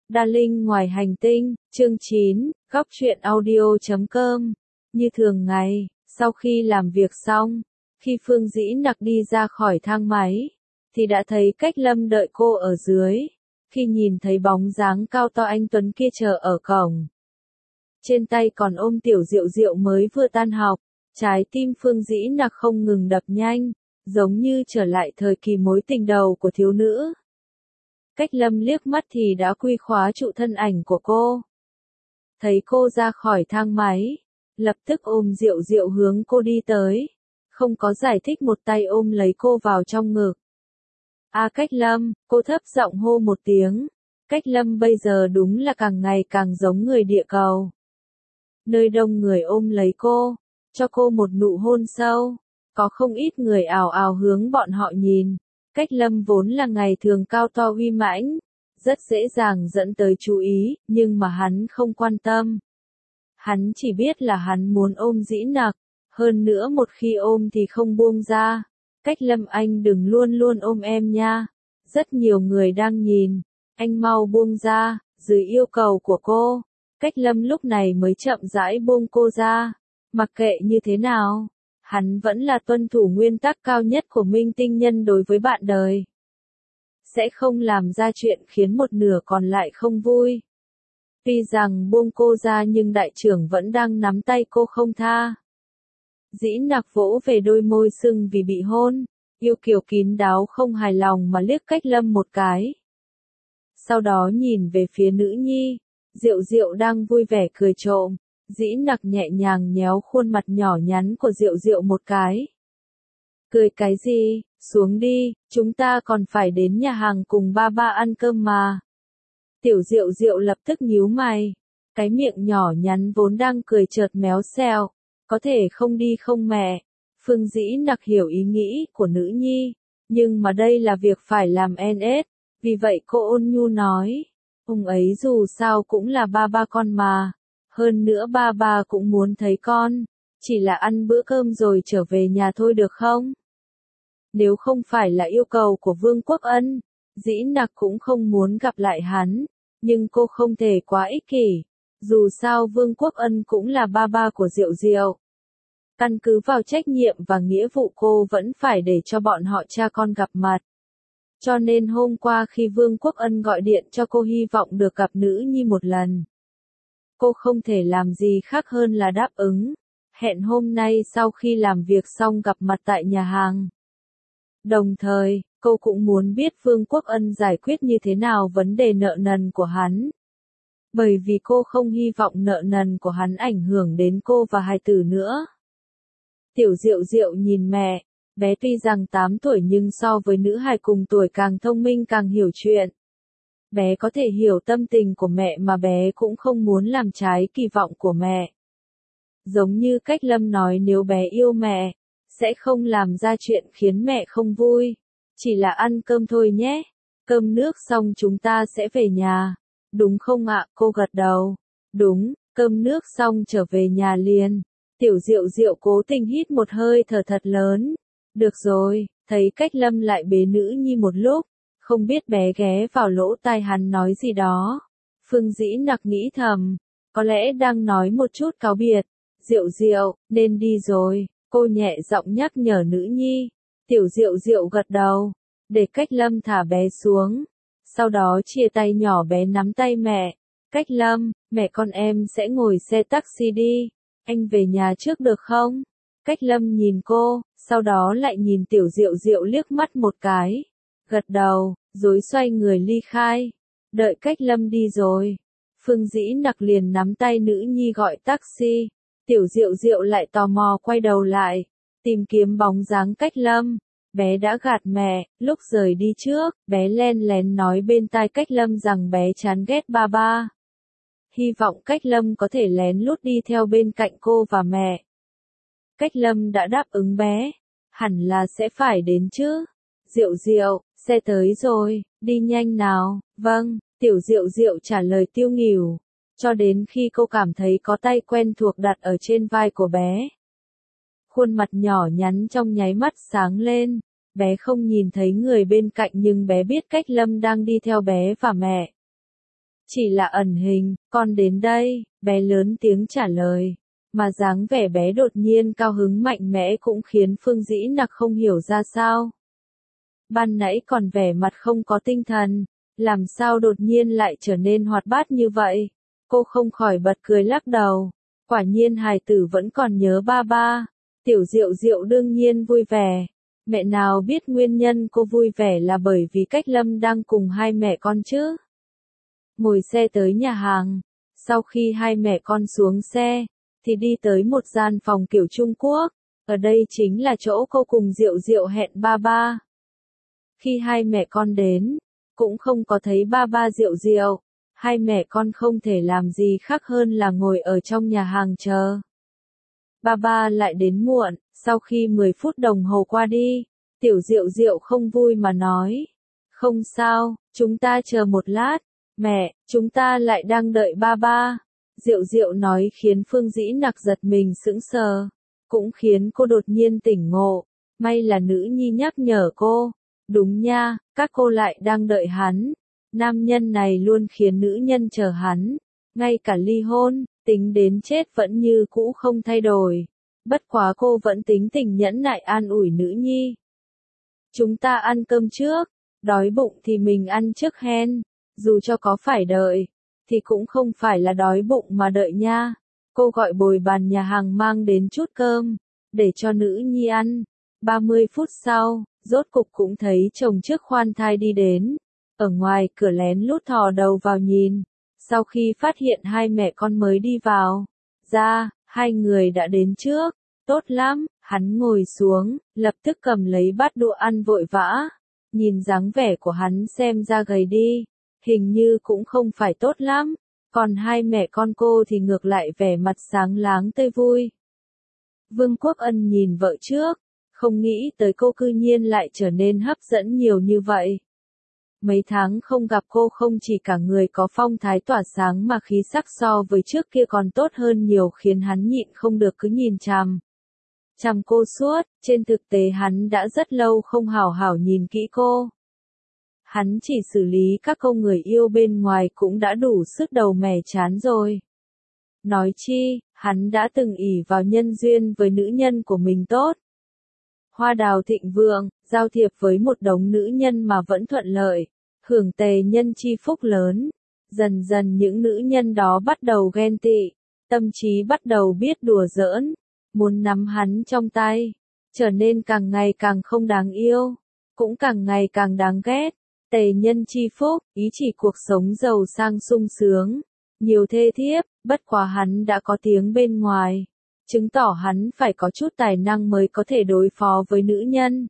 Đa Linh ngoài hành tinh, chương 9, góc truyện audio.com. Như thường ngày, sau khi làm việc xong, khi Phương Dĩ Nặc đi ra khỏi thang máy, thì đã thấy Cách Lâm đợi cô ở dưới. Khi nhìn thấy bóng dáng cao to anh tuấn kia chờ ở cổng, trên tay còn ôm Tiểu Diệu Diệu mới vừa tan học, trái tim Phương Dĩ Nặc không ngừng đập nhanh, giống như trở lại thời kỳ mối tình đầu của thiếu nữ. Cách Lâm liếc mắt thì đã quy khóa trụ thân ảnh của cô. Thấy cô ra khỏi thang máy, lập tức ôm Diệu Diệu hướng cô đi tới, không có giải thích một tay ôm lấy cô vào trong ngực. Cách Lâm, cô thấp giọng hô một tiếng. Cách Lâm bây giờ đúng là càng ngày càng giống người địa cầu. Nơi đông người ôm lấy cô, cho cô một nụ hôn sâu, có không ít người ào ào hướng bọn họ nhìn. Cách Lâm vốn là ngày thường cao to uy mãnh, rất dễ dàng dẫn tới chú ý, nhưng mà hắn không quan tâm. Hắn chỉ biết là hắn muốn ôm Dĩ Nặc, hơn nữa một khi ôm thì không buông ra. Cách Lâm, anh đừng luôn luôn ôm em nha. Rất nhiều người đang nhìn, anh mau buông ra, dưới yêu cầu của cô. Cách Lâm lúc này mới chậm rãi buông cô ra. Mặc kệ như thế nào, hắn vẫn là tuân thủ nguyên tắc cao nhất của minh tinh nhân đối với bạn đời. Sẽ không làm ra chuyện khiến một nửa còn lại không vui. Tuy rằng buông cô ra nhưng đại trưởng vẫn đang nắm tay cô không tha. Dĩ Nặc vỗ về đôi môi sưng vì bị hôn, yêu kiều kín đáo không hài lòng mà liếc Cách Lâm một cái. Sau đó nhìn về phía nữ nhi, Diệu Diệu đang vui vẻ cười trộm. Dĩ Nặc nhẹ nhàng nhéo khuôn mặt nhỏ nhắn của Diệu Diệu một cái. Cười cái gì, xuống đi, chúng ta còn phải đến nhà hàng cùng ba ba ăn cơm mà. Tiểu Diệu Diệu lập tức nhíu mày, cái miệng nhỏ nhắn vốn đang cười chợt méo xẹo, có thể không đi không mẹ. Phương Dĩ Nặc hiểu ý nghĩ của nữ nhi, nhưng mà đây là việc phải làm NS, vì vậy cô ôn nhu nói, ông ấy dù sao cũng là ba ba con mà. Hơn nữa ba ba cũng muốn thấy con, chỉ là ăn bữa cơm rồi trở về nhà thôi được không? Nếu không phải là yêu cầu của Vương Quốc Ân, Dĩ Nặc cũng không muốn gặp lại hắn, nhưng cô không thể quá ích kỷ. Dù sao Vương Quốc Ân cũng là ba ba của Diệu Diệu. Căn cứ vào trách nhiệm và nghĩa vụ cô vẫn phải để cho bọn họ cha con gặp mặt. Cho nên hôm qua khi Vương Quốc Ân gọi điện cho cô hy vọng được gặp nữ nhi một lần, cô không thể làm gì khác hơn là đáp ứng, hẹn hôm nay sau khi làm việc xong gặp mặt tại nhà hàng. Đồng thời, cô cũng muốn biết Vương Quốc Ân giải quyết như thế nào vấn đề nợ nần của hắn. Bởi vì cô không hy vọng nợ nần của hắn ảnh hưởng đến cô và hài tử nữa. Tiểu Diệu Diệu nhìn mẹ, bé tuy rằng 8 tuổi nhưng so với nữ hài cùng tuổi càng thông minh càng hiểu chuyện. Bé có thể hiểu tâm tình của mẹ mà bé cũng không muốn làm trái kỳ vọng của mẹ. Giống như Cách Lâm nói nếu bé yêu mẹ, sẽ không làm ra chuyện khiến mẹ không vui. Chỉ là ăn cơm thôi nhé. Cơm nước xong chúng ta sẽ về nhà. Đúng không ạ? Cô gật đầu. Đúng, cơm nước xong trở về nhà liền. Tiểu Diệu Diệu cố tình hít một hơi thở thật lớn. Được rồi, thấy Cách Lâm lại bế nữ nhi một lúc. Không biết bé ghé vào lỗ tai hắn nói gì đó. Phương Dĩ Nặc nghĩ thầm, có lẽ đang nói một chút cáo biệt. Diệu Diệu, nên đi rồi, cô nhẹ giọng nhắc nhở nữ nhi. Tiểu Diệu Diệu gật đầu, để Cách Lâm thả bé xuống. Sau đó chia tay nhỏ bé nắm tay mẹ. Cách Lâm, mẹ con em sẽ ngồi xe taxi đi, anh về nhà trước được không? Cách Lâm nhìn cô, sau đó lại nhìn Tiểu Diệu Diệu liếc mắt một cái. Gật đầu, rồi xoay người ly khai. Đợi Cách Lâm đi rồi, Phương Dĩ Nặc liền nắm tay nữ nhi gọi taxi. Tiểu Diệu Diệu lại tò mò quay đầu lại, tìm kiếm bóng dáng Cách Lâm. Bé đã gạt mẹ, lúc rời đi trước, bé len lén nói bên tai Cách Lâm rằng bé chán ghét ba ba. Hy vọng Cách Lâm có thể lén lút đi theo bên cạnh cô và mẹ. Cách Lâm đã đáp ứng bé, hẳn là sẽ phải đến chứ. Diệu Diệu, xe tới rồi, đi nhanh nào. Vâng, Tiểu Diệu Diệu trả lời tiêu nghỉu, cho đến khi cô cảm thấy có tay quen thuộc đặt ở trên vai của bé. Khuôn mặt nhỏ nhắn trong nháy mắt sáng lên, bé không nhìn thấy người bên cạnh nhưng bé biết Cách Lâm đang đi theo bé và mẹ. Chỉ là ẩn hình, con đến đây, bé lớn tiếng trả lời. Mà dáng vẻ bé đột nhiên cao hứng mạnh mẽ cũng khiến Phương Dĩ Nặc không hiểu ra sao. Ban nãy còn vẻ mặt không có tinh thần, làm sao đột nhiên lại trở nên hoạt bát như vậy. Cô không khỏi bật cười lắc đầu. Quả nhiên hài tử vẫn còn nhớ ba ba. Tiểu Diệu Diệu đương nhiên vui vẻ. Mẹ nào biết nguyên nhân cô vui vẻ là bởi vì Cách Lâm đang cùng hai mẹ con chứ. Ngồi xe tới nhà hàng. Sau khi hai mẹ con xuống xe, thì đi tới một gian phòng kiểu Trung Quốc. Ở đây chính là chỗ cô cùng Diệu Diệu hẹn ba ba. Khi hai mẹ con đến, cũng không có thấy ba ba Diệu Diệu. Hai mẹ con không thể làm gì khác hơn là ngồi ở trong nhà hàng chờ. Ba ba lại đến muộn, sau khi 10 phút đồng hồ qua đi, Tiểu Diệu Diệu không vui mà nói. Không sao, chúng ta chờ một lát. Mẹ, chúng ta lại đang đợi ba ba. Diệu Diệu nói khiến Phương Dĩ Nặc giật mình sững sờ, cũng khiến cô đột nhiên tỉnh ngộ. May là nữ nhi nhắc nhở cô. Đúng nha, các cô lại đang đợi hắn. Nam nhân này luôn khiến nữ nhân chờ hắn. Ngay cả ly hôn, tính đến chết vẫn như cũ không thay đổi. Bất quá cô vẫn tính tình nhẫn nại an ủi nữ nhi. Chúng ta ăn cơm trước, đói bụng thì mình ăn trước hen. Dù cho có phải đợi, thì cũng không phải là đói bụng mà đợi nha. Cô gọi bồi bàn nhà hàng mang đến chút cơm, để cho nữ nhi ăn. 30 phút sau, rốt cục cũng thấy chồng trước khoan thai đi đến. Ở ngoài cửa lén lút thò đầu vào nhìn. Sau khi phát hiện hai mẹ con mới đi vào, hai người đã đến trước. Tốt lắm, hắn ngồi xuống, lập tức cầm lấy bát đũa ăn vội vã. Nhìn dáng vẻ của hắn xem ra gầy đi, hình như cũng không phải tốt lắm. Còn hai mẹ con cô thì ngược lại vẻ mặt sáng láng tươi vui. Vương Quốc Ân nhìn vợ trước, không nghĩ tới cô cư nhiên lại trở nên hấp dẫn nhiều như vậy. Mấy tháng không gặp cô không chỉ cả người có phong thái tỏa sáng mà khí sắc so với trước kia còn tốt hơn nhiều khiến hắn nhịn không được cứ nhìn chằm cô suốt. Trên thực tế hắn đã rất lâu không hảo hảo nhìn kỹ cô. Hắn chỉ xử lý các câu người yêu bên ngoài cũng đã đủ sức đầu mẻ chán rồi. Nói chi, hắn đã từng ỷ vào nhân duyên với nữ nhân của mình tốt. Hoa đào thịnh vượng, giao thiệp với một đống nữ nhân mà vẫn thuận lợi, hưởng tề nhân chi phúc lớn. Dần dần những nữ nhân đó bắt đầu ghen tị, tâm trí bắt đầu biết đùa giỡn, muốn nắm hắn trong tay, trở nên càng ngày càng không đáng yêu, cũng càng ngày càng đáng ghét. Tề nhân chi phúc, ý chỉ cuộc sống giàu sang sung sướng, nhiều thê thiếp, bất quá hắn đã có tiếng bên ngoài, chứng tỏ hắn phải có chút tài năng mới có thể đối phó với nữ nhân.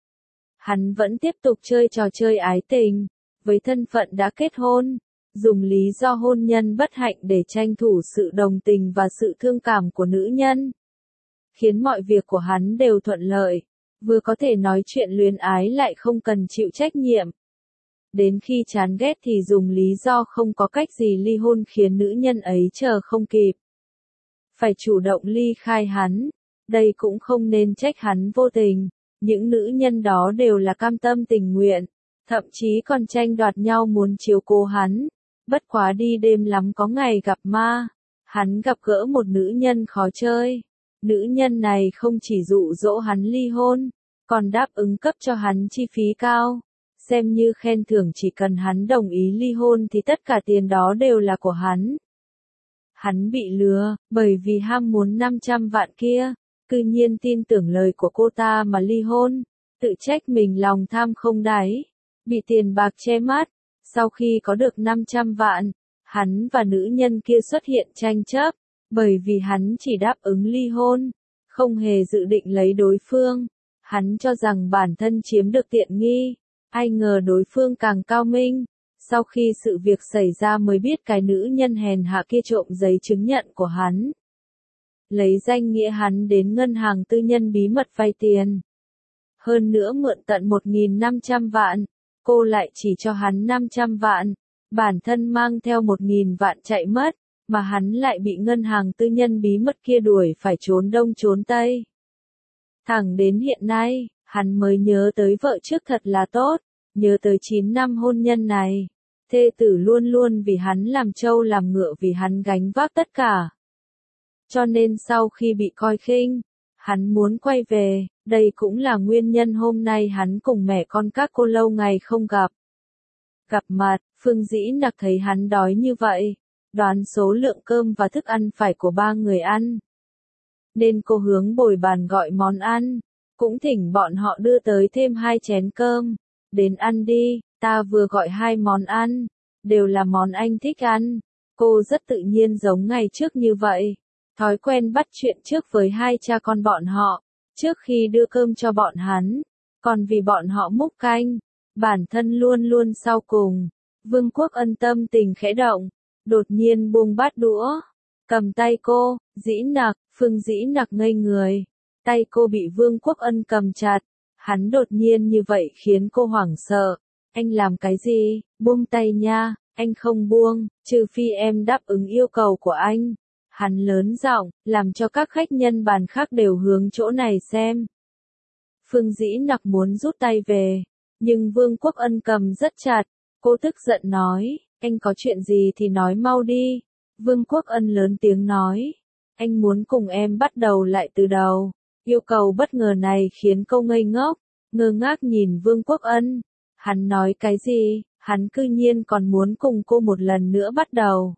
Hắn vẫn tiếp tục chơi trò chơi ái tình, với thân phận đã kết hôn, dùng lý do hôn nhân bất hạnh để tranh thủ sự đồng tình và sự thương cảm của nữ nhân. Khiến mọi việc của hắn đều thuận lợi, vừa có thể nói chuyện luyến ái lại không cần chịu trách nhiệm. Đến khi chán ghét thì dùng lý do không có cách gì ly hôn khiến nữ nhân ấy chờ không kịp. Phải chủ động ly khai hắn, đây cũng không nên trách hắn vô tình, những nữ nhân đó đều là cam tâm tình nguyện, thậm chí còn tranh đoạt nhau muốn chiếu cố hắn. Bất quá đi đêm lắm có ngày gặp ma, hắn gặp gỡ một nữ nhân khó chơi. Nữ nhân này không chỉ dụ dỗ hắn ly hôn, còn đáp ứng cấp cho hắn chi phí cao. Xem như khen thưởng chỉ cần hắn đồng ý ly hôn thì tất cả tiền đó đều là của hắn. Hắn bị lừa, bởi vì ham muốn 500 vạn kia, cư nhiên tin tưởng lời của cô ta mà ly hôn, tự trách mình lòng tham không đáy, bị tiền bạc che mắt. Sau khi có được 500 vạn, hắn và nữ nhân kia xuất hiện tranh chấp, bởi vì hắn chỉ đáp ứng ly hôn, không hề dự định lấy đối phương. Hắn cho rằng bản thân chiếm được tiện nghi, ai ngờ đối phương càng cao minh. Sau khi sự việc xảy ra mới biết cái nữ nhân hèn hạ kia trộm giấy chứng nhận của hắn. Lấy danh nghĩa hắn đến ngân hàng tư nhân bí mật vay tiền. Hơn nữa mượn tận 1.500 vạn, cô lại chỉ cho hắn 500 vạn, bản thân mang theo 1.000 vạn chạy mất, mà hắn lại bị ngân hàng tư nhân bí mật kia đuổi phải trốn đông trốn tây. Thẳng đến hiện nay, hắn mới nhớ tới vợ trước thật là tốt, nhớ tới 9 năm hôn nhân này. thê tử luôn luôn vì hắn làm trâu làm ngựa, vì hắn gánh vác tất cả. Cho nên sau khi bị coi khinh, hắn muốn quay về, đây cũng là nguyên nhân hôm nay hắn cùng mẹ con các cô lâu ngày không gặp. Gặp mặt, Phương Dĩ Nặc thấy hắn đói như vậy, đoán số lượng cơm và thức ăn phải của 3 người ăn. Nên cô hướng bồi bàn gọi món ăn, cũng thỉnh bọn họ đưa tới thêm 2 chén cơm. Đến ăn đi, ta vừa gọi 2 món ăn, đều là món anh thích ăn. Cô rất tự nhiên giống ngày trước như vậy, thói quen bắt chuyện trước với 2 cha con bọn họ, trước khi đưa cơm cho bọn hắn. Còn vì bọn họ múc canh, bản thân luôn luôn sau cùng. Vương Quốc Ân tâm tình khẽ động, đột nhiên buông bát đũa, cầm tay cô, Dĩ Nặc. Phương Dĩ Nặc ngây người, tay cô bị Vương Quốc Ân cầm chặt, hắn đột nhiên như vậy khiến cô hoảng sợ. Anh làm cái gì? Buông tay nha, anh không buông, trừ phi em đáp ứng yêu cầu của anh. Hắn lớn giọng, làm cho các khách nhân bàn khác đều hướng chỗ này xem. Phương Dĩ Nặc muốn rút tay về, nhưng Vương Quốc Ân cầm rất chặt, cô tức giận nói, anh có chuyện gì thì nói mau đi. Vương Quốc Ân lớn tiếng nói, anh muốn cùng em bắt đầu lại từ đầu. Yêu cầu bất ngờ này khiến cô ngây ngốc, ngơ ngác nhìn Vương Quốc Ân. Hắn nói cái gì? Hắn cư nhiên còn muốn cùng cô một lần nữa bắt đầu.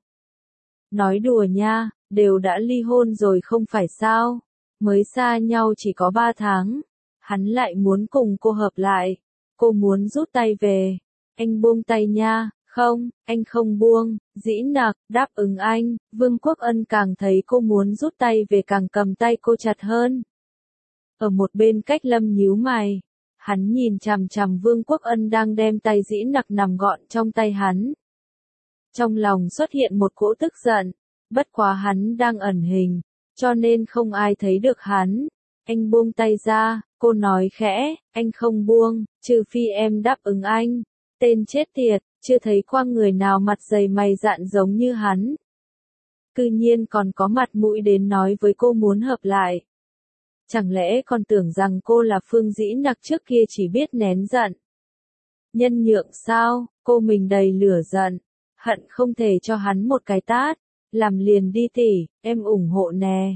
Nói đùa nha, đều đã ly hôn rồi không phải sao? Mới xa nhau chỉ có 3 tháng. Hắn lại muốn cùng cô hợp lại. Cô muốn rút tay về. Anh buông tay nha. Không, anh không buông. Dĩ Nặc đáp ứng anh. Vương Quốc Ân càng thấy cô muốn rút tay về càng cầm tay cô chặt hơn. Ở một bên Cách Lâm nhíu mày. Hắn nhìn chằm chằm Vương Quốc Ân đang đem tay Dĩ Nặc nằm gọn trong tay hắn. Trong lòng xuất hiện một cỗ tức giận. Bất quá hắn đang ẩn hình, cho nên không ai thấy được hắn. Anh buông tay ra, cô nói khẽ, anh không buông, trừ phi em đáp ứng anh. Tên chết tiệt, chưa thấy qua người nào mặt dày mày dạn giống như hắn. Cư nhiên còn có mặt mũi đến nói với cô muốn hợp lại. Chẳng lẽ còn tưởng rằng cô là Phương Dĩ Nặc trước kia chỉ biết nén giận. Nhân nhượng sao, cô mình đầy lửa giận, hận không thể cho hắn một cái tát. Làm liền đi tỷ, em ủng hộ nè,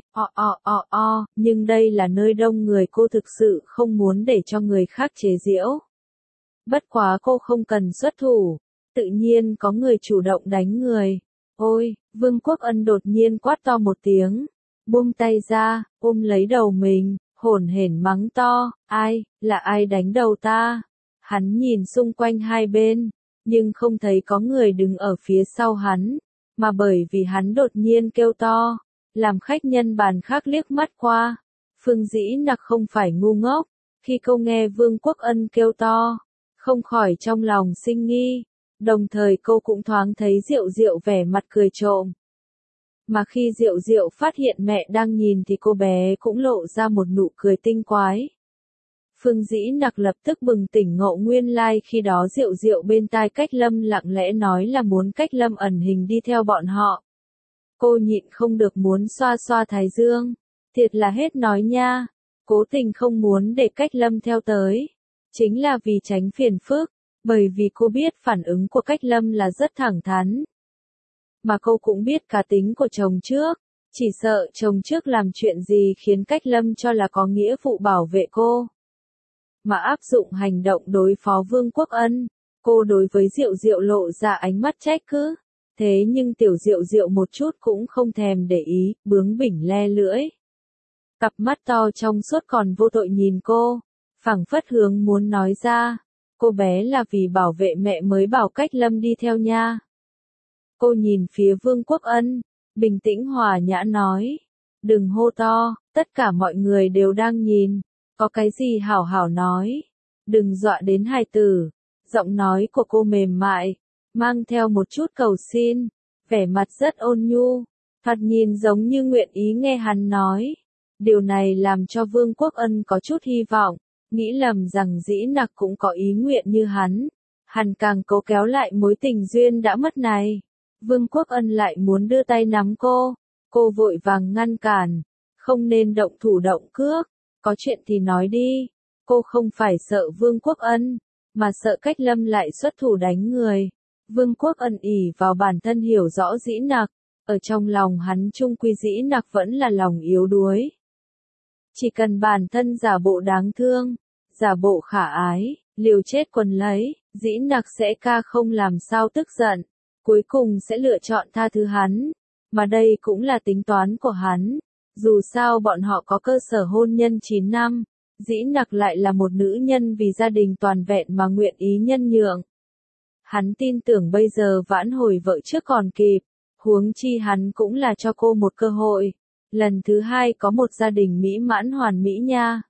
nhưng đây là nơi đông người, cô thực sự không muốn để cho người khác chế giễu. Bất quá cô không cần xuất thủ, tự nhiên có người chủ động đánh người. Ôi, Vương Quốc Ân đột nhiên quát to một tiếng, buông tay ra, ôm lấy đầu mình, hổn hển mắng to, là ai đánh đầu ta? Hắn nhìn xung quanh hai bên, nhưng không thấy có người đứng ở phía sau hắn. Mà bởi vì hắn đột nhiên kêu to, làm khách nhân bàn khác liếc mắt qua. Phương Dĩ Nặc không phải ngu ngốc, khi cô nghe Vương Quốc Ân kêu to, không khỏi trong lòng sinh nghi, đồng thời cô cũng thoáng thấy Diệu Diệu vẻ mặt cười trộm. Mà khi Diệu Diệu phát hiện mẹ đang nhìn thì cô bé cũng lộ ra một nụ cười tinh quái. Phương Dĩ Nặc lập tức bừng tỉnh ngộ nguyên lai khi đó Diệu Diệu bên tai Cách Lâm lặng lẽ nói là muốn Cách Lâm ẩn hình đi theo bọn họ. Cô nhịn không được muốn xoa xoa thái dương, thiệt là hết nói nha, cố tình không muốn để Cách Lâm theo tới, chính là vì tránh phiền phức, bởi vì cô biết phản ứng của Cách Lâm là rất thẳng thắn. Mà cô cũng biết cá tính của chồng trước, chỉ sợ chồng trước làm chuyện gì khiến Cách Lâm cho là có nghĩa vụ bảo vệ cô. Mà áp dụng hành động đối phó Vương Quốc Ân, cô đối với Diệu Diệu lộ ra ánh mắt trách cứ. Thế nhưng tiểu Diệu Diệu một chút cũng không thèm để ý, bướng bỉnh le lưỡi. Cặp mắt to trong suốt còn vô tội nhìn cô, phảng phất hướng muốn nói ra, cô bé là vì bảo vệ mẹ mới bảo Cách Lâm đi theo nha. Cô nhìn phía Vương Quốc Ân, bình tĩnh hòa nhã nói, đừng hô to, tất cả mọi người đều đang nhìn. Có cái gì hảo hảo nói, đừng dọa đến hài tử. Giọng nói của cô mềm mại, mang theo một chút cầu xin, vẻ mặt rất ôn nhu, thoạt nhìn giống như nguyện ý nghe hắn nói. Điều này làm cho Vương Quốc Ân có chút hy vọng, nghĩ lầm rằng Dĩ Nặc cũng có ý nguyện như hắn. Hắn càng cố kéo lại mối tình duyên đã mất này. Vương Quốc Ân lại muốn đưa tay nắm cô vội vàng ngăn cản, không nên động thủ động cước. Có chuyện thì nói đi, cô không phải sợ Vương Quốc Ân, mà sợ Cách Lâm lại xuất thủ đánh người. Vương Quốc Ân ỷ vào bản thân hiểu rõ Dĩ Nặc, ở trong lòng hắn chung quy Dĩ Nặc vẫn là lòng yếu đuối. Chỉ cần bản thân giả bộ đáng thương, giả bộ khả ái, liều chết quần lấy, Dĩ Nặc sẽ không làm sao tức giận, cuối cùng sẽ lựa chọn tha thứ hắn, mà đây cũng là tính toán của hắn. Dù sao bọn họ có cơ sở hôn nhân 9 năm, Dĩ Nặc lại là một nữ nhân vì gia đình toàn vẹn mà nguyện ý nhân nhượng. Hắn tin tưởng bây giờ vãn hồi vợ trước còn kịp, huống chi hắn cũng là cho cô một cơ hội. Lần thứ hai có một gia đình mỹ mãn hoàn mỹ nha.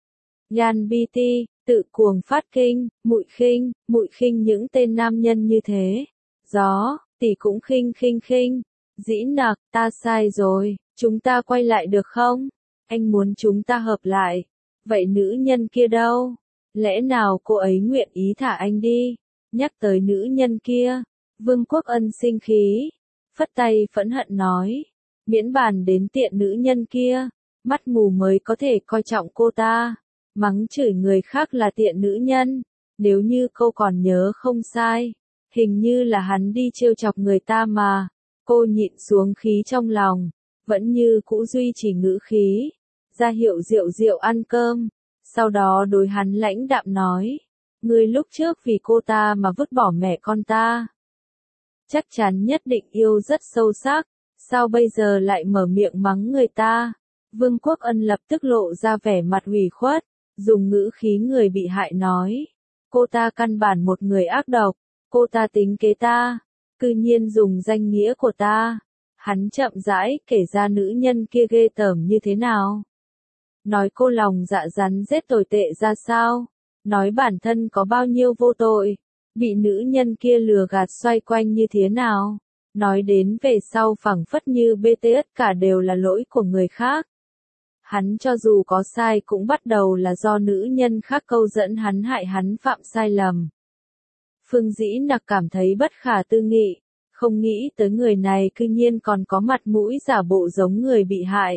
Yan BT, tự cuồng phát kinh, mụi khinh những tên nam nhân như thế. Gió, tỷ cũng khinh. Dĩ Nặc, ta sai rồi, chúng ta quay lại được không? Anh muốn chúng ta hợp lại. Vậy nữ nhân kia đâu? Lẽ nào cô ấy nguyện ý thả anh đi? Nhắc tới nữ nhân kia, Vương Quốc Ân sinh khí, phất tay phẫn hận nói. Miễn bàn đến tiện nữ nhân kia, mắt mù mới có thể coi trọng cô ta, mắng chửi người khác là tiện nữ nhân, nếu như cô còn nhớ không sai, hình như là hắn đi trêu chọc người ta mà, cô nhịn xuống khí trong lòng, vẫn như cũ duy trì ngữ khí, ra hiệu Diệu ăn cơm, sau đó đối hắn lãnh đạm nói, ngươi lúc trước vì cô ta mà vứt bỏ mẹ con ta, chắc chắn nhất định yêu rất sâu sắc. Sao bây giờ lại mở miệng mắng người ta? Vương Quốc Ân lập tức lộ ra vẻ mặt ủy khuất, dùng ngữ khí người bị hại nói. Cô ta căn bản một người ác độc, cô ta tính kế ta, cư nhiên dùng danh nghĩa của ta. Hắn chậm rãi kể ra nữ nhân kia ghê tởm như thế nào. Nói cô lòng dạ rắn rết tồi tệ ra sao. Nói bản thân có bao nhiêu vô tội, bị nữ nhân kia lừa gạt xoay quanh như thế nào. Nói đến về sau phảng phất như tất cả đều là lỗi của người khác. Hắn cho dù có sai cũng bắt đầu là do nữ nhân khác câu dẫn hắn hại hắn phạm sai lầm. Phương Dĩ Nặc cảm thấy bất khả tư nghị, không nghĩ tới người này cư nhiên còn có mặt mũi giả bộ giống người bị hại.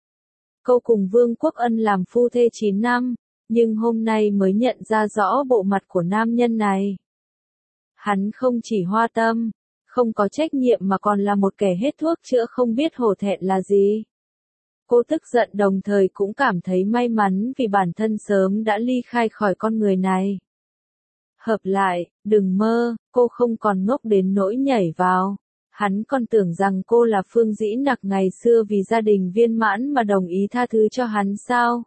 Cô cùng Vương Quốc Ân làm phu thê 9 năm, nhưng hôm nay mới nhận ra rõ bộ mặt của nam nhân này. Hắn không chỉ hoa tâm, không có trách nhiệm mà còn là một kẻ hết thuốc chữa không biết hổ thẹn là gì. Cô tức giận đồng thời cũng cảm thấy may mắn vì bản thân sớm đã ly khai khỏi con người này. Hợp lại, đừng mơ, cô không còn ngốc đến nỗi nhảy vào. Hắn còn tưởng rằng cô là Phương Dĩ Nặc ngày xưa vì gia đình viên mãn mà đồng ý tha thứ cho hắn sao?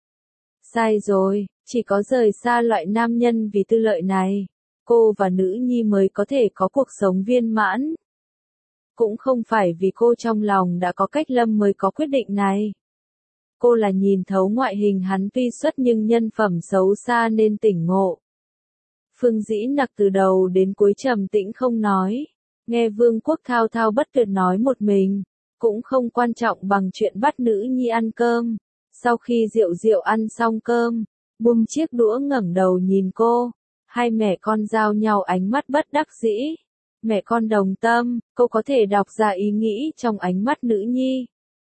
Sai rồi, chỉ có rời xa loại nam nhân vì tư lợi này. Cô và nữ nhi mới có thể có cuộc sống viên mãn. Cũng không phải vì cô trong lòng đã có Cách Lâm mới có quyết định này. Cô là nhìn thấu ngoại hình hắn tuy xuất nhưng nhân phẩm xấu xa nên tỉnh ngộ. Phương Dĩ Nặc từ đầu đến cuối trầm tĩnh không nói. Nghe Vương Quốc thao thao bất tuyệt nói một mình. Cũng không quan trọng bằng chuyện bắt nữ nhi ăn cơm. Sau khi Diệu ăn xong cơm, buông chiếc đũa ngẩng đầu nhìn cô. Hai mẹ con giao nhau ánh mắt bất đắc dĩ. Mẹ con đồng tâm, cô có thể đọc ra ý nghĩ trong ánh mắt nữ nhi.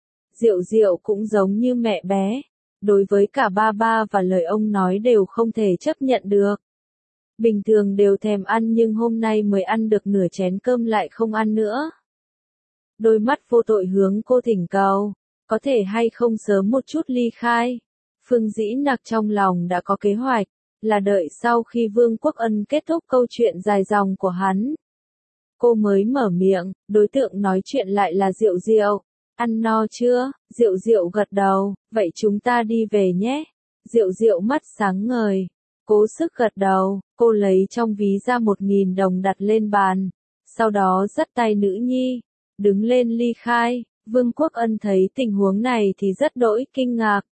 Diệu cũng giống như mẹ bé. Đối với cả ba và lời ông nói đều không thể chấp nhận được. Bình thường đều thèm ăn nhưng hôm nay mới ăn được nửa chén cơm lại không ăn nữa. Đôi mắt vô tội hướng cô thỉnh cầu. Có thể hay không sớm một chút ly khai. Phương Dĩ Nặc trong lòng đã có kế hoạch. Là đợi sau khi Vương Quốc Ân kết thúc câu chuyện dài dòng của hắn. Cô mới mở miệng, đối tượng nói chuyện lại là Diệu. Ăn no chưa? Diệu gật đầu, vậy chúng ta đi về nhé. Diệu mắt sáng ngời, cố sức gật đầu, cô lấy trong ví ra 1.000 đồng đặt lên bàn. Sau đó dắt tay nữ nhi, đứng lên ly khai. Vương Quốc Ân thấy tình huống này thì rất đỗi kinh ngạc.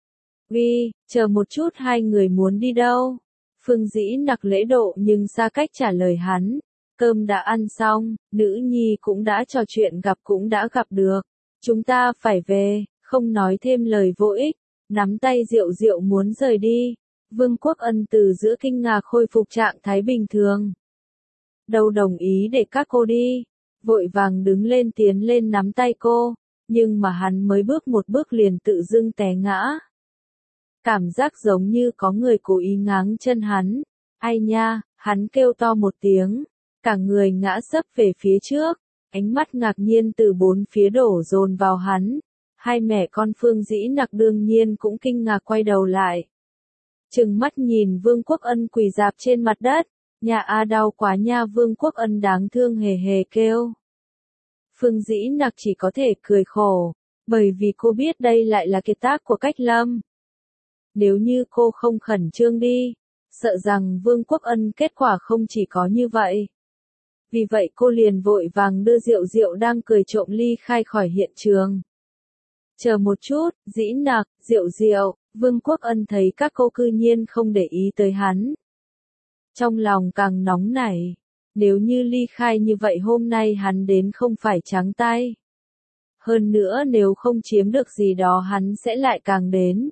Chờ một chút, hai người muốn đi đâu? Phương Dĩ Nặc lễ độ nhưng xa cách trả lời hắn. Cơm đã ăn xong, nữ nhi cũng đã trò chuyện gặp cũng đã gặp được. Chúng ta phải về, không nói thêm lời vô ích. Nắm tay Diệu muốn rời đi. Vương Quốc Ân từ giữa kinh ngạc khôi phục trạng thái bình thường. Đâu đồng ý để các cô đi. Vội vàng đứng lên tiến lên nắm tay cô. Nhưng mà hắn mới bước một bước liền tự dưng té ngã. Cảm giác giống như có người cố ý ngáng chân hắn. Ai nha, hắn kêu to một tiếng. cả người ngã sấp về phía trước, ánh mắt ngạc nhiên từ bốn phía đổ dồn vào hắn. Hai mẹ con Phương Dĩ Nặc đương nhiên cũng kinh ngạc quay đầu lại. Trừng mắt nhìn Vương Quốc Ân quỳ rạp trên mặt đất, nhà a đau quá nha, Vương Quốc Ân đáng thương hề hề kêu. Phương Dĩ Nặc chỉ có thể cười khổ, bởi vì cô biết đây lại là kiệt tác của Cách Lâm. Nếu như cô không khẩn trương đi, sợ rằng Vương Quốc Ân kết quả không chỉ có như vậy. Vì vậy cô liền vội vàng đưa Diệu Diệu đang cười trộm ly khai khỏi hiện trường. Chờ một chút, Dĩ Nặc, Diệu Diệu, Vương Quốc Ân thấy các cô cư nhiên không để ý tới hắn. Trong lòng càng nóng nảy, nếu như ly khai như vậy hôm nay hắn đến không phải trắng tay. Hơn nữa nếu không chiếm được gì đó hắn sẽ lại càng đến.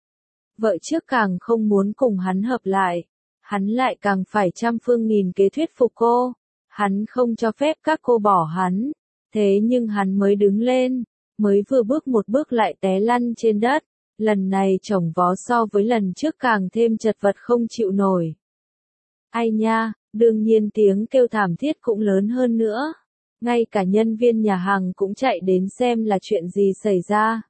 Vợ trước càng không muốn cùng hắn hợp lại, hắn lại càng phải trăm phương nghìn kế thuyết phục cô. Hắn không cho phép các cô bỏ hắn, thế nhưng hắn mới đứng lên, mới vừa bước một bước lại té lăn trên đất, lần này chồng vó so với lần trước càng thêm chật vật không chịu nổi. Ai nha, đương nhiên tiếng kêu thảm thiết cũng lớn hơn nữa, ngay cả nhân viên nhà hàng cũng chạy đến xem là chuyện gì xảy ra.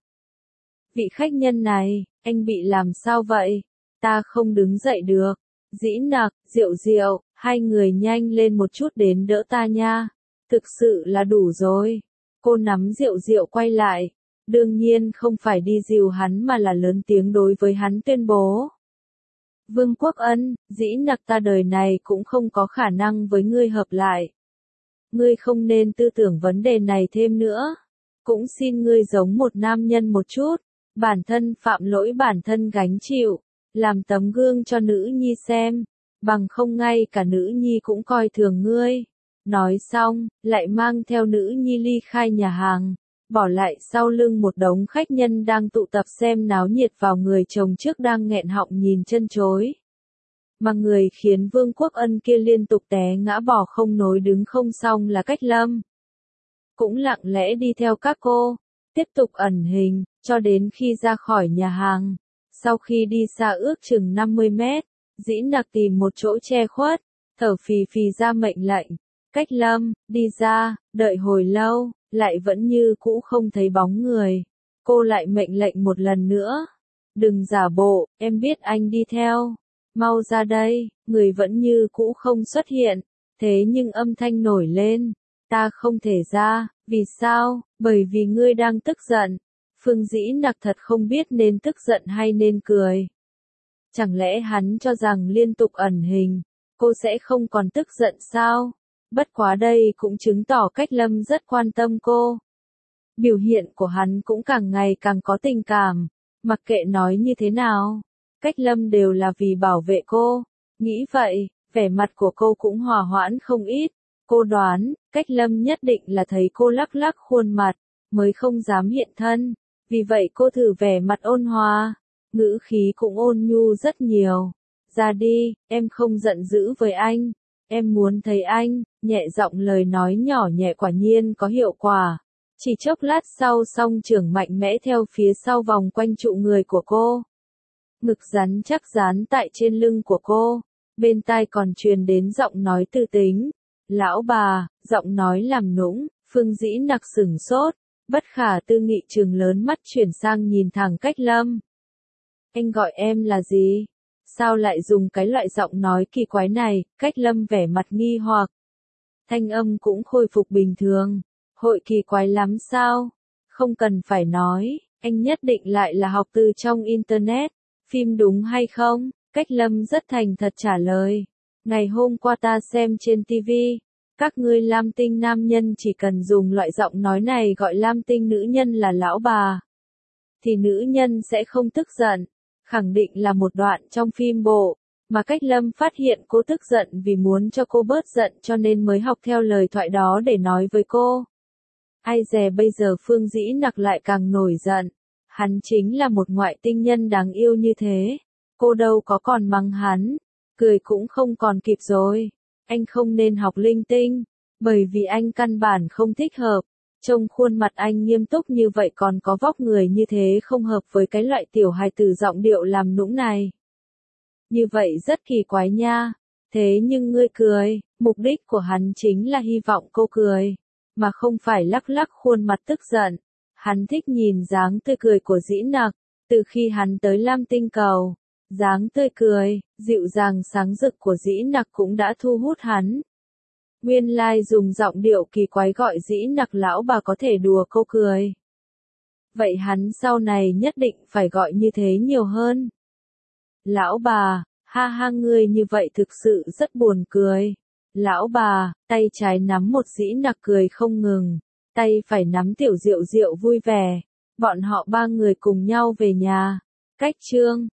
Vị khách nhân này, anh bị làm sao vậy? Ta không đứng dậy được. Dĩ Nặc, Diệu Diệu, hai người nhanh lên một chút đến đỡ ta nha. Thực sự là đủ rồi. Cô nắm Diệu Diệu quay lại. Đương nhiên không phải đi dìu hắn mà là lớn tiếng đối với hắn tuyên bố. Vương Quốc Ân, Dĩ Nặc ta đời này cũng không có khả năng với ngươi hợp lại. Ngươi không nên tư tưởng vấn đề này thêm nữa. Cũng xin ngươi giống một nam nhân một chút. Bản thân phạm lỗi bản thân gánh chịu. Làm tấm gương cho nữ nhi xem, bằng không ngay cả nữ nhi cũng coi thường ngươi. Nói xong, lại mang theo nữ nhi ly khai nhà hàng, bỏ lại sau lưng một đống khách nhân đang tụ tập xem náo nhiệt vào người chồng trước đang nghẹn họng nhìn chân chối. Mà người khiến Vương Quốc Ân kia liên tục té ngã bỏ không nối đứng không xong là Cách Lâm. Cũng lặng lẽ đi theo các cô, tiếp tục ẩn hình, cho đến khi ra khỏi nhà hàng. Sau khi đi xa ước chừng 50 mét, Dĩ Nặc tìm một chỗ che khuất, thở phì phì ra mệnh lệnh. Cách Lâm, đi ra, đợi hồi lâu, lại vẫn như cũ không thấy bóng người. Cô lại mệnh lệnh một lần nữa. Đừng giả bộ, em biết anh đi theo. Mau ra đây, người vẫn như cũ không xuất hiện. Thế nhưng âm thanh nổi lên. Ta không thể ra, vì sao? Bởi vì ngươi đang tức giận. Phương Dĩ Nặc thật không biết nên tức giận hay nên cười. Chẳng lẽ hắn cho rằng liên tục ẩn hình, cô sẽ không còn tức giận sao? Bất quá đây cũng chứng tỏ Cách Lâm rất quan tâm cô. Biểu hiện của hắn cũng càng ngày càng có tình cảm, mặc kệ nói như thế nào. Cách Lâm đều là vì bảo vệ cô. Nghĩ vậy, vẻ mặt của cô cũng hòa hoãn không ít. Cô đoán, Cách Lâm nhất định là thấy cô lắc lắc khuôn mặt, mới không dám hiện thân. Vì vậy cô thử vẻ mặt ôn hòa, ngữ khí cũng ôn nhu rất nhiều. Ra đi, em không giận dữ với anh, em muốn thấy anh, nhẹ giọng lời nói nhỏ nhẹ quả nhiên có hiệu quả. Chỉ chốc lát sau song trưởng mạnh mẽ theo phía sau vòng quanh trụ người của cô. Ngực rắn chắc dán tại trên lưng của cô, bên tai còn truyền đến giọng nói tư tính. Lão bà, giọng nói làm nũng, Phương Dĩ Nặc sửng sốt. Bất khả tư nghị trừng lớn mắt chuyển sang nhìn thẳng Cách Lâm. Anh gọi em là gì? Sao lại dùng cái loại giọng nói kỳ quái này? Cách Lâm vẻ mặt nghi hoặc. Thanh âm cũng khôi phục bình thường. Hội kỳ quái lắm sao? Không cần phải nói, anh nhất định lại là học từ trong Internet. Phim đúng hay không? Cách Lâm rất thành thật trả lời. Ngày hôm qua ta xem trên TV. Các ngươi lam tinh nam nhân chỉ cần dùng loại giọng nói này gọi lam tinh nữ nhân là lão bà, thì nữ nhân sẽ không tức giận. Khẳng định là một đoạn trong phim bộ, mà Cách Lâm phát hiện cô tức giận vì muốn cho cô bớt giận cho nên mới học theo lời thoại đó để nói với cô. Ai dè bây giờ Phương Dĩ Nặc lại càng nổi giận. Hắn chính là một ngoại tinh nhân đáng yêu như thế. Cô đâu có còn mắng hắn, cười cũng không còn kịp rồi. Anh không nên học linh tinh, bởi vì anh căn bản không thích hợp. Trông khuôn mặt anh nghiêm túc như vậy còn có vóc người như thế không hợp với cái loại tiểu hài tử giọng điệu làm nũng này. Như vậy rất kỳ quái nha. Thế nhưng ngươi cười, mục đích của hắn chính là hy vọng cô cười, mà không phải lắc lắc khuôn mặt tức giận. Hắn thích nhìn dáng tươi cười của Dĩ Nặc, từ khi hắn tới Lam Tinh Cầu, dáng tươi cười, dịu dàng sáng rực của Dĩ Nặc cũng đã thu hút hắn. Nguyên lai dùng giọng điệu kỳ quái gọi Dĩ Nặc lão bà có thể đùa cô cười. Vậy hắn sau này nhất định phải gọi như thế nhiều hơn. Lão bà, ha ha ngươi như vậy thực sự rất buồn cười. Lão bà, tay trái nắm một Dĩ Nặc cười không ngừng, tay phải nắm Tiểu Diệu Diệu vui vẻ. Bọn họ ba người cùng nhau về nhà. Cách chương